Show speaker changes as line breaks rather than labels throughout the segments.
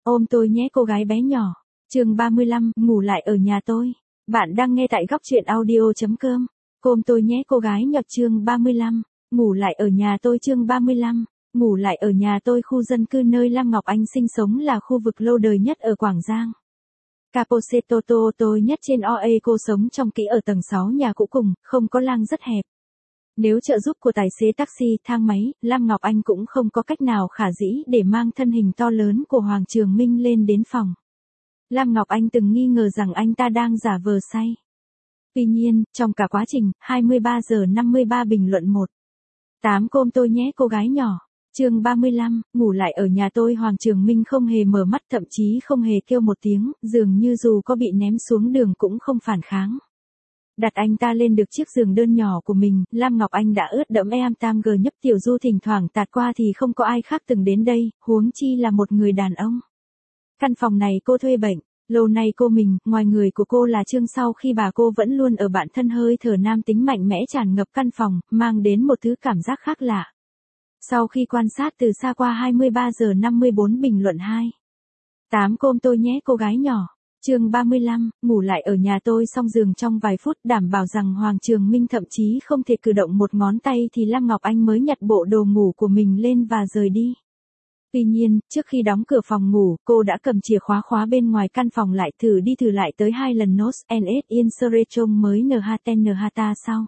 Ôm tôi nhé cô gái bé nhỏ. Chương 35, ngủ lại ở nhà tôi. Bạn đang nghe tại góc truyện audio.com. Ôm tôi nhé cô gái nhỏ. Chương 35, ngủ lại ở nhà tôi. Chương 35, ngủ lại ở nhà tôi. Khu dân cư nơi Lam Ngọc Anh sinh sống là khu vực lâu đời nhất ở Quảng Giang. Caposeto tôi nhất trên OA. Cô sống trong kỹ ở tầng 6 nhà cũ cùng, không có lang rất hẹp. Nếu trợ giúp của tài xế taxi, thang máy, Lam Ngọc Anh cũng không có cách nào khả dĩ để mang thân hình to lớn của Hoàng Trường Minh lên đến phòng. Lam Ngọc Anh từng nghi ngờ rằng anh ta đang giả vờ say. Tuy nhiên, trong cả quá trình, 23 giờ 53 bình luận 1. 8 Ôm tôi nhé cô gái nhỏ. Chương 35, ngủ lại ở nhà tôi. Hoàng Trường Minh không hề mở mắt, thậm chí không hề kêu một tiếng, dường như dù có bị ném xuống đường cũng không phản kháng. Đặt anh ta lên được chiếc giường đơn nhỏ của mình, Lam Ngọc Anh đã ướt đẫm tam gờ nhấp tiểu du thỉnh thoảng tạt qua thì không có ai khác từng đến đây, huống chi là một người đàn ông. Căn phòng này cô thuê bệnh, lâu nay cô mình, ngoài người của cô là Trương. Sau khi bà cô vẫn luôn ở bản thân, hơi thở nam tính mạnh mẽ tràn ngập căn phòng, mang đến một thứ cảm giác khác lạ. Sau khi quan sát từ xa qua 23 giờ 54 bình luận 2. 8 Ôm tôi nhé cô gái nhỏ. Chương 35, ngủ lại ở nhà tôi. Xong giường trong vài phút, đảm bảo rằng Hoàng Trường Minh thậm chí không thể cử động một ngón tay thì Lam Ngọc Anh mới nhặt bộ đồ ngủ của mình lên và rời đi. Tuy nhiên, trước khi đóng cửa phòng ngủ, cô đã cầm chìa khóa khóa bên ngoài căn phòng lại, thử đi thử lại tới 2 lần. Nos NS Insurrection mới NHT sau.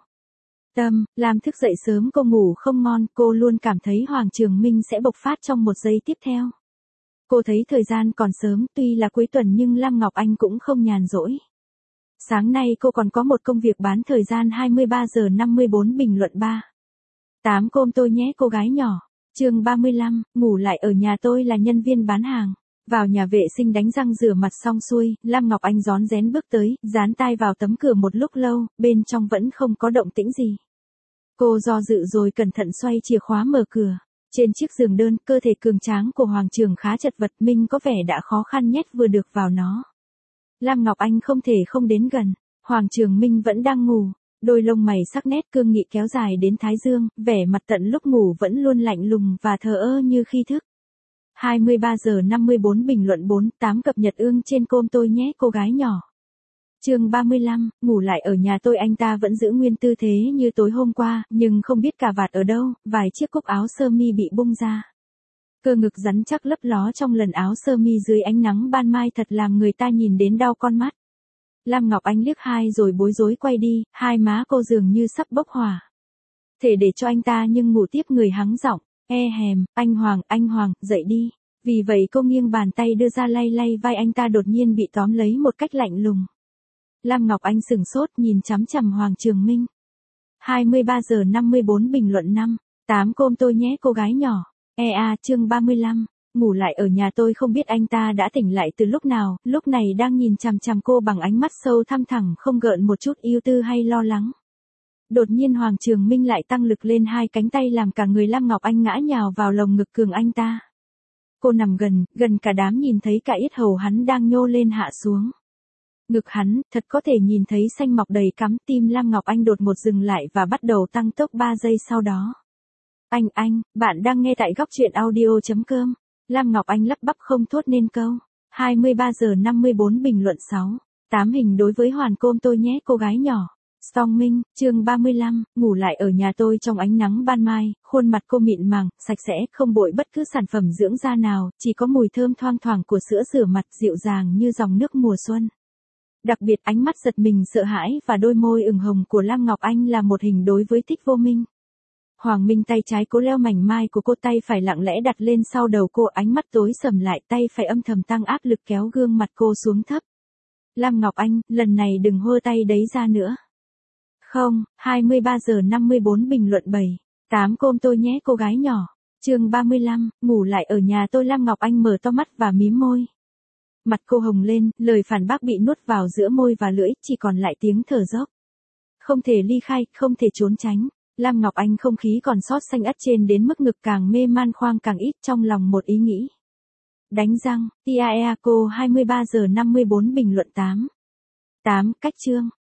Làm thức dậy sớm cô ngủ không ngon, cô luôn cảm thấy Hoàng Trường Minh sẽ bộc phát trong một giây tiếp theo. Cô thấy thời gian còn sớm, tuy là cuối tuần nhưng Lam Ngọc Anh cũng không nhàn rỗi. Sáng nay cô còn có một công việc bán thời gian. 23 giờ 54 bình luận 3. 8 Ôm tôi nhé cô gái nhỏ. Chương 35, ngủ lại ở nhà tôi là nhân viên bán hàng. Vào nhà vệ sinh đánh răng rửa mặt xong xuôi, Lam Ngọc Anh rón rén bước tới, dán tai vào tấm cửa một lúc lâu, bên trong vẫn không có động tĩnh gì. Cô do dự rồi cẩn thận xoay chìa khóa mở cửa. Trên chiếc giường đơn, cơ thể cường tráng của Hoàng Trường khá chật vật, Minh có vẻ đã khó khăn nhét vừa được vào nó. Lam Ngọc Anh không thể không đến gần. Hoàng Trường Minh vẫn đang ngủ, đôi lông mày sắc nét cương nghị kéo dài đến thái dương, vẻ mặt tận lúc ngủ vẫn luôn lạnh lùng và thờ ơ như khi thức. 23 giờ 54 bình luận 4. 8 Cập nhật ương trên Ôm tôi nhé cô gái nhỏ. Chương 35, ngủ lại ở nhà tôi. Anh ta vẫn giữ nguyên tư thế như tối hôm qua, nhưng không biết cà vạt ở đâu, vài chiếc cúc áo sơ mi bị bung ra. Cơ ngực rắn chắc lấp ló trong lần áo sơ mi dưới ánh nắng ban mai thật làm người ta nhìn đến đau con mắt. Lam Ngọc Anh liếc hai rồi bối rối quay đi, hai má cô dường như sắp bốc hỏa. Thể để cho anh ta nhưng ngủ tiếp người hắng giọng, hèm, anh Hoàng, dậy đi. Vì vậy cô nghiêng bàn tay đưa ra lay lay vai anh ta, đột nhiên bị tóm lấy một cách lạnh lùng. Lam Ngọc Anh sửng sốt nhìn chằm chằm Hoàng Trường Minh. 23 giờ 54 bình luận 5. 8 Ôm tôi nhé cô gái nhỏ. Chương 35, ngủ lại ở nhà tôi. Không biết anh ta đã tỉnh lại từ lúc nào, lúc này đang nhìn chằm chằm cô bằng ánh mắt sâu thăm thẳm, không gợn một chút ưu tư hay lo lắng. Đột nhiên Hoàng Trường Minh lại tăng lực lên hai cánh tay làm cả người Lam Ngọc Anh ngã nhào vào lồng ngực cường anh ta. Cô nằm gần cả đám nhìn thấy cả yết hầu hắn đang nhô lên hạ xuống. Ngực hắn, thật có thể nhìn thấy xanh mọc đầy cắm. Tim Lam Ngọc Anh đột ngột dừng lại và bắt đầu tăng tốc 3 giây sau đó. Bạn đang nghe tại góc truyện audio.com. Lam Ngọc Anh lắp bắp không thốt nên câu. 23 giờ 54 bình luận 6. 8 Hình đối với Hoàn Ôm tôi nhé cô gái nhỏ. Song Minh, chương 35, ngủ lại ở nhà tôi. Trong ánh nắng ban mai, khuôn mặt cô mịn màng, sạch sẽ, không bội bất cứ sản phẩm dưỡng da nào, chỉ có mùi thơm thoang thoảng của sữa rửa mặt dịu dàng như dòng nước mùa xuân. Đặc biệt ánh mắt giật mình sợ hãi và đôi môi ửng hồng của Lam Ngọc Anh là một hình đối với Thích Vô Minh. Hoàng Minh tay trái cố leo mảnh mai của cô, tay phải lặng lẽ đặt lên sau đầu cô, ánh mắt tối sầm lại, tay phải âm thầm tăng áp lực kéo gương mặt cô xuống thấp. Lam Ngọc Anh, lần này đừng hơ tay đấy ra nữa. Không. 23 giờ 54 bình luận 7. 8 Ôm tôi nhé cô gái nhỏ. Chương 35, ngủ lại ở nhà tôi. Lam Ngọc Anh mở to mắt và mím môi. Mặt cô hồng lên, lời phản bác bị nuốt vào giữa môi và lưỡi, chỉ còn lại tiếng thở dốc. Không thể ly khai, không thể trốn tránh. Lam Ngọc Anh không khí còn sót xanh ắt trên đến mức ngực càng mê man, khoang càng ít, trong lòng một ý nghĩ. Đánh răng. Cô. 23 giờ 54 bình luận 8. 8 Cách chương.